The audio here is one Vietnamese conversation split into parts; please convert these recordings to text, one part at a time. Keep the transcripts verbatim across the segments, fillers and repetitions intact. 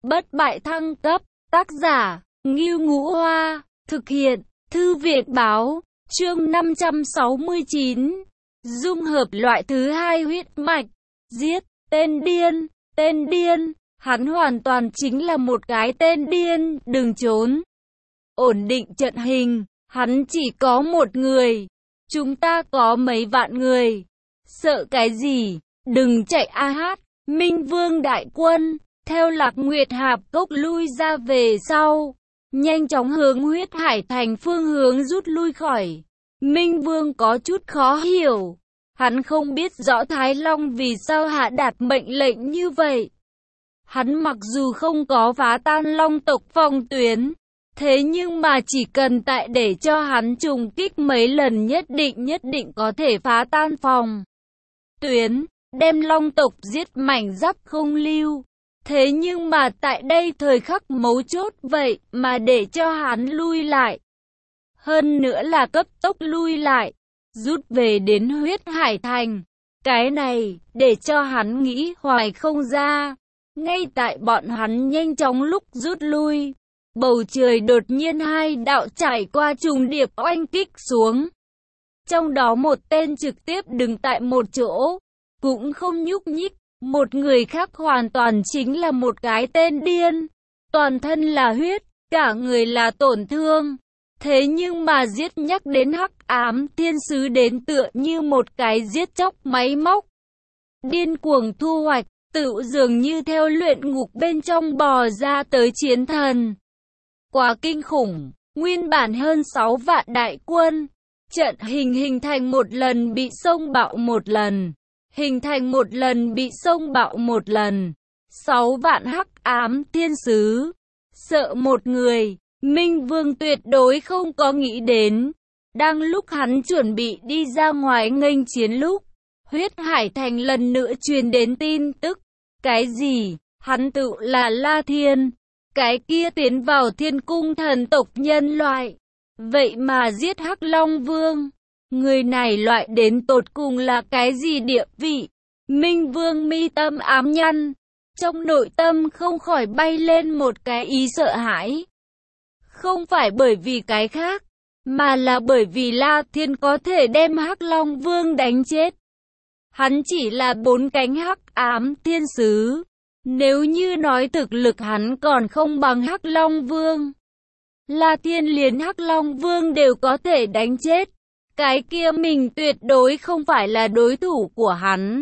bất bại thăng cấp, tác giả, Ngưu Ngũ Hoa, thực hiện, Thư viện báo, chương năm trăm sáu mươi chín, dung hợp loại thứ hai huyết mạch, giết, tên điên, tên điên, hắn hoàn toàn chính là một cái tên điên, đừng trốn. Ổn định trận hình, hắn chỉ có một người, chúng ta có mấy vạn người, sợ cái gì, đừng chạy a hát, Minh Vương đại quân, theo Lạc Nguyệt Hạp Cốc lui ra về sau, nhanh chóng hướng Huyết Hải Thành phương hướng rút lui khỏi. Minh Vương có chút khó hiểu, hắn không biết rõ Thái Long vì sao hạ đạt mệnh lệnh như vậy. Hắn mặc dù không có phá tan Long tộc phòng tuyến, thế nhưng mà chỉ cần tại để cho hắn trùng kích mấy lần nhất định nhất định có thể phá tan phòng tuyến, đem Long tộc giết mảnh giáp không lưu. Thế nhưng mà tại đây thời khắc mấu chốt vậy mà để cho hắn lui lại. Hơn nữa là cấp tốc lui lại, rút về đến Huyết Hải Thành. Cái này, để cho hắn nghĩ hoài không ra. Ngay tại bọn hắn nhanh chóng lúc rút lui, bầu trời đột nhiên hai đạo trải qua trùng điệp oanh kích xuống. Trong đó một tên trực tiếp đứng tại một chỗ, cũng không nhúc nhích. Một người khác hoàn toàn chính là một cái tên điên, toàn thân là huyết, cả người là tổn thương. Thế nhưng mà giết nhắc đến Hắc Ám Thiên Sứ đến tựa như một cái giết chóc máy móc. Điên cuồng thu hoạch, tựu dường như theo luyện ngục bên trong bò ra tới chiến thần. Quá kinh khủng, nguyên bản hơn sáu vạn đại quân, trận hình hình thành một lần bị xông bạo một lần. Hình thành một lần bị xông bạo một lần. Sáu vạn Hắc Ám Thiên Sứ. Sợ một người, Minh Vương tuyệt đối không có nghĩ đến. Đang lúc hắn chuẩn bị đi ra ngoài nghênh chiến lúc, Huyết Hải Thành lần nữa truyền đến tin tức. Cái gì? Hắn tự là La Thiên. Cái kia tiến vào thiên cung thần tộc nhân loại. Vậy mà giết Hắc Long Vương. Người này loại đến tột cùng là cái gì địa vị? Minh Vương mi tâm ám nhăn, trong nội tâm không khỏi bay lên một cái ý sợ hãi. Không phải bởi vì cái khác, mà là bởi vì La Thiên có thể đem Hắc Long Vương đánh chết. Hắn chỉ là bốn cánh Hắc Ám Thiên Sứ. Nếu như nói thực lực hắn còn không bằng Hắc Long Vương, La Thiên liền Hắc Long Vương đều có thể đánh chết. Cái kia mình tuyệt đối không phải là đối thủ của hắn.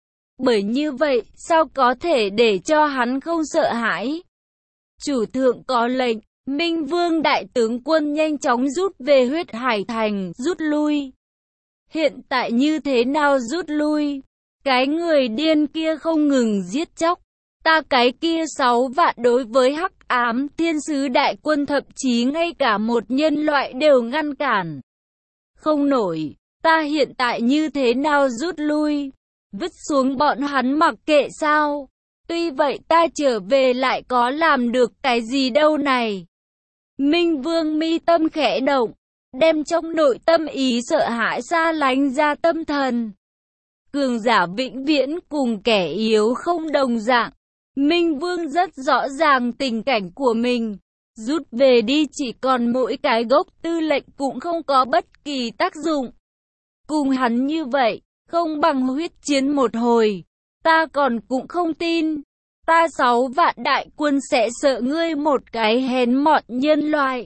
Bởi như vậy, sao có thể để cho hắn không sợ hãi? Chủ thượng có lệnh, Minh Vương đại tướng quân nhanh chóng rút về Huyết Hải Thành, rút lui. Hiện tại như thế nào rút lui? Cái người điên kia không ngừng giết chóc. Ta cái kia sáu vạn đối với Hắc Ám Thiên Sứ đại quân thậm chí ngay cả một nhân loại đều ngăn cản không nổi, ta hiện tại như thế nào rút lui, vứt xuống bọn hắn mặc kệ sao, tuy vậy ta trở về lại có làm được cái gì đâu này. Minh Vương mi tâm khẽ động, đem trong nội tâm ý sợ hãi xa lánh ra tâm thần. Cường giả vĩnh viễn cùng kẻ yếu không đồng dạng, Minh Vương rất rõ ràng tình cảnh của mình. Rút về đi chỉ còn mỗi cái gốc tư lệnh cũng không có bất kỳ tác dụng. Cùng hắn như vậy, không bằng huyết chiến một hồi. Ta còn cũng không tin. Ta sáu vạn đại quân sẽ sợ ngươi một cái hèn mọn nhân loại.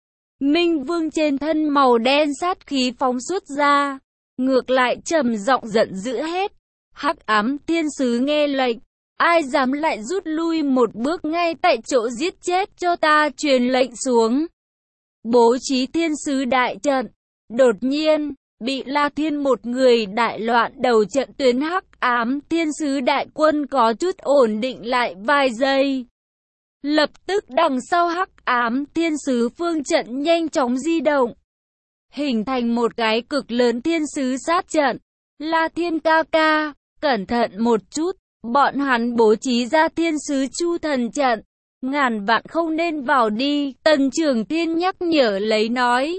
Minh Vương trên thân màu đen sát khí phóng xuất ra. Ngược lại trầm giọng giận dữ hết. Hắc Ám Thiên Sứ nghe lệnh. Ai dám lại rút lui một bước ngay tại chỗ giết chết cho ta truyền lệnh xuống. Bố trí thiên sứ đại trận. Đột nhiên, bị La Thiên một người đại loạn đầu trận tuyến Hắc Ám Thiên Sứ đại quân có chút ổn định lại vài giây. Lập tức đằng sau Hắc Ám Thiên Sứ phương trận nhanh chóng di động. Hình thành một cái cực lớn thiên sứ sát trận. La Thiên ca ca, cẩn thận một chút. Bọn hắn bố trí ra thiên sứ chu thần trận. Ngàn vạn không nên vào đi, Tần Trường Thiên nhắc nhở lấy nói.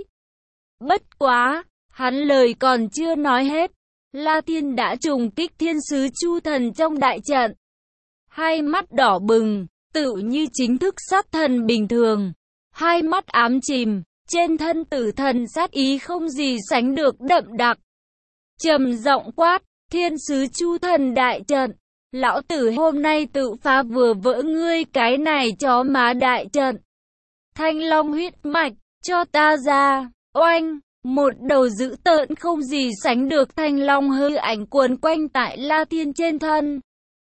Bất quá, hắn lời còn chưa nói hết. La Thiên đã trùng kích thiên sứ chu thần trong đại trận. Hai mắt đỏ bừng, tựu như chính thức sát thần bình thường. Hai mắt ám chìm, trên thân tử thần sát ý không gì sánh được đậm đặc. Trầm giọng quát, thiên sứ Chu Thần đại trận, lão tử hôm nay tự phá vừa vỡ ngươi cái này chó má đại trận. Thanh long huyết mạch, cho ta ra, oanh, một đầu dữ tợn không gì sánh được thanh long hư ảnh cuồn quanh tại La Thiên trên thân.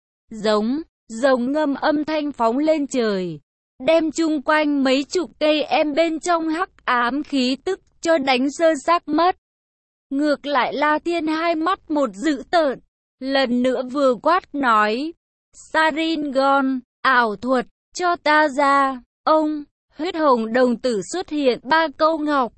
Giống, rồng ngâm âm thanh phóng lên trời, đem chung quanh mấy chục cây em bên trong hắc ám khí tức cho đánh sơ xác mất. Ngược lại La Thiên hai mắt một dữ tợn, lần nữa vừa quát nói, Saringon, ảo thuật, cho ta ra, ông, huyết hồng đồng tử xuất hiện ba câu ngọc,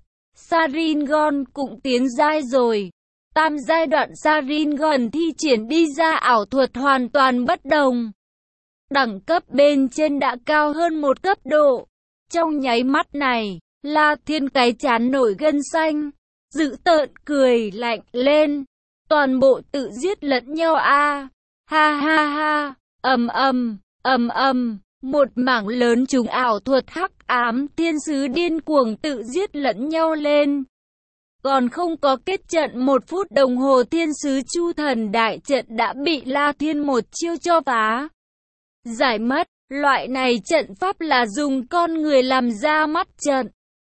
Saringon cũng tiến giai rồi. Tam giai đoạn Saringon thi triển đi ra ảo thuật hoàn toàn bất đồng. Đẳng cấp bên trên đã cao hơn một cấp độ. Trong nháy mắt này, La Thiên cái chán nổi gân xanh, dữ tợn cười lạnh lên. Toàn bộ tự giết lẫn nhau a à. Ha ha ha, ầm ầm, ầm ầm, một mảng lớn trùng ảo thuật hắc ám thiên sứ điên cuồng tự giết lẫn nhau lên. Còn không có kết trận một phút đồng hồ thiên sứ Chu Thần đại trận đã bị La Thiên một chiêu cho phá. Giải mất, loại này trận pháp là dùng con người làm ra mắt trận.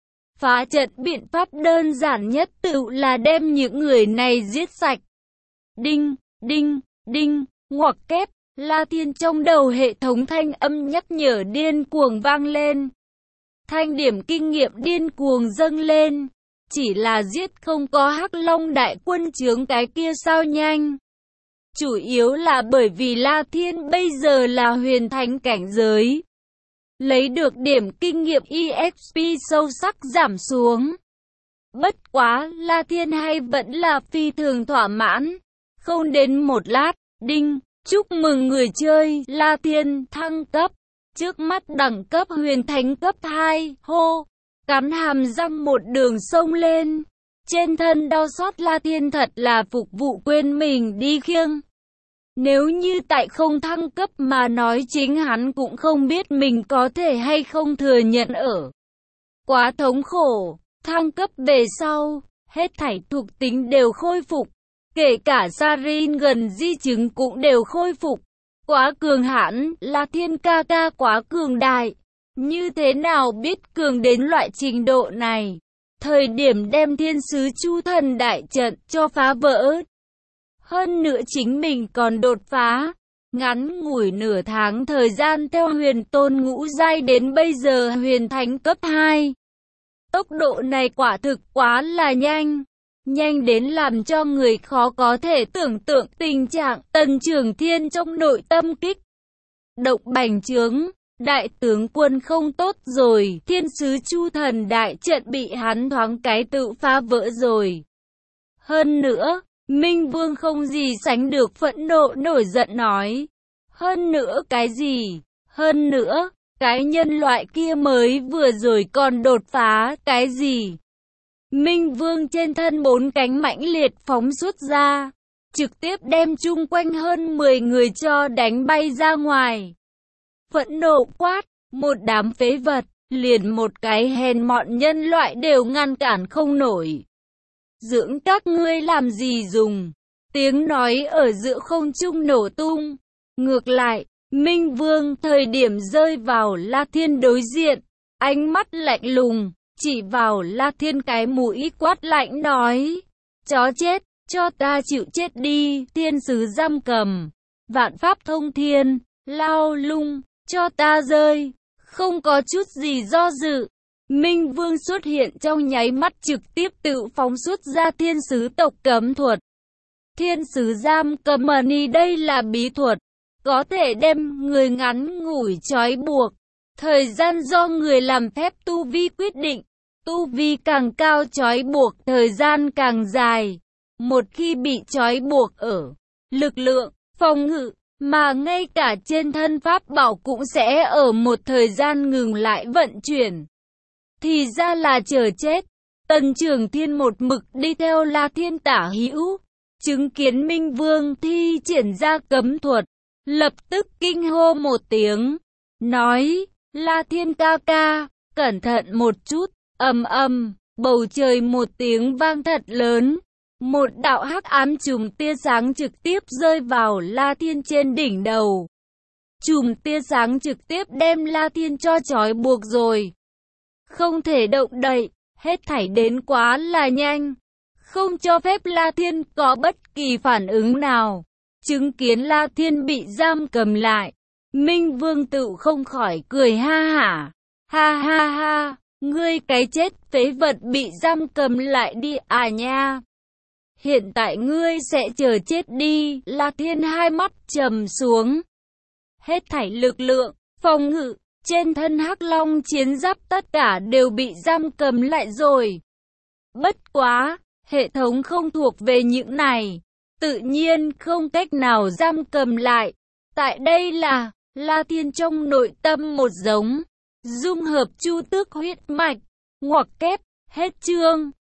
Phá trận biện pháp đơn giản nhất tự là đem những người này giết sạch. Đinh, đinh, đinh, ngoặc kép, La Thiên trong đầu hệ thống thanh âm nhắc nhở điên cuồng vang lên. Thanh điểm kinh nghiệm điên cuồng dâng lên. Chỉ là giết không có Hắc Long đại quân chướng cái kia sao nhanh. Chủ yếu là bởi vì La Thiên bây giờ là huyền thánh cảnh giới. Lấy được điểm kinh nghiệm e ích pê sâu sắc giảm xuống. Bất quá, La Thiên hay vẫn là phi thường thỏa mãn. Không đến một lát, đinh, chúc mừng người chơi, La Thiên thăng cấp. Trước mắt đẳng cấp huyền thánh cấp hai, hô. Cắn hàm răng một đường sông lên. Trên thân đau xót La Thiên thật là phục vụ quên mình đi khiêng. Nếu như tại không thăng cấp mà nói chính hắn cũng không biết mình có thể hay không thừa nhận ở. Quá thống khổ, thăng cấp về sau, hết thảy thuộc tính đều khôi phục. Kể cả Sarin gần di chứng cũng đều khôi phục. Quá cường hãn, La Thiên ca ca quá cường đại. Như thế nào biết cường đến loại trình độ này? Thời điểm đem thiên sứ Chu Thần đại trận cho phá vỡ. Hơn nữa chính mình còn đột phá. Ngắn ngủi nửa tháng thời gian theo huyền tôn ngũ giai đến bây giờ huyền thánh cấp hai. Tốc độ này quả thực quá là nhanh. Nhanh đến làm cho người khó có thể tưởng tượng tình trạng Tần Trường Thiên trong nội tâm kích động bành trướng. Đại tướng quân không tốt rồi, thiên sứ Chu Thần đại trận bị hắn thoáng cái tự phá vỡ rồi. Hơn nữa, Minh Vương không gì sánh được phẫn nộ nổi giận nói. Hơn nữa cái gì? Hơn nữa, cái nhân loại kia mới vừa rồi còn đột phá, cái gì? Minh Vương trên thân bốn cánh mãnh liệt phóng xuất ra, trực tiếp đem chung quanh hơn mười người cho đánh bay ra ngoài. Phẫn nộ quát, một đám phế vật, liền một cái hèn mọn nhân loại đều ngăn cản không nổi. Dưỡng các ngươi làm gì dùng? Tiếng nói ở giữa không trung nổ tung. Ngược lại, Minh Vương thời điểm rơi vào La Thiên đối diện, ánh mắt lạnh lùng, chỉ vào La Thiên cái mũi quát lạnh nói. Chó chết, cho ta chịu chết đi, thiên sứ giam cầm, vạn pháp thông thiên, lao lung. Cho ta rơi, không có chút gì do dự. Minh Vương xuất hiện trong nháy mắt trực tiếp tự phóng xuất ra thiên sứ tộc cấm thuật. Thiên sứ giam cầm mani đây là bí thuật, có thể đem người ngắn ngủi trói buộc. Thời gian do người làm phép tu vi quyết định, tu vi càng cao trói buộc thời gian càng dài. Một khi bị trói buộc ở lực lượng, phòng ngự, mà ngay cả trên thân pháp bảo cũng sẽ ở một thời gian ngừng lại vận chuyển. Thì ra là chờ chết. Tần Trường Thiên một mực đi theo La Thiên tả hữu, chứng kiến Minh Vương thi triển ra cấm thuật, lập tức kinh hô một tiếng. nói, La Thiên ca ca, cẩn thận một chút, ầm ầm, bầu trời một tiếng vang thật lớn. Một đạo hắc ám chùm tia sáng trực tiếp rơi vào La Thiên trên đỉnh đầu. Chùm tia sáng trực tiếp đem La Thiên cho trói buộc rồi. Không thể động đậy, hết thảy đến quá là nhanh. Không cho phép La Thiên có bất kỳ phản ứng nào. Chứng kiến La Thiên bị giam cầm lại, Minh Vương tự không khỏi cười ha hả. Ha ha ha, ngươi cái chết phế vật bị giam cầm lại đi à nha. Hiện tại ngươi sẽ chờ chết đi. La Thiên hai mắt trầm xuống. Hết thảy lực lượng, phòng ngự, trên thân Hắc Long chiến giáp tất cả đều bị giam cầm lại rồi. Bất quá, hệ thống không thuộc về những này, tự nhiên không cách nào giam cầm lại. Tại đây là, La Thiên trong nội tâm một giống, dung hợp chu tước huyết mạch, ngoặc kép, hết chương.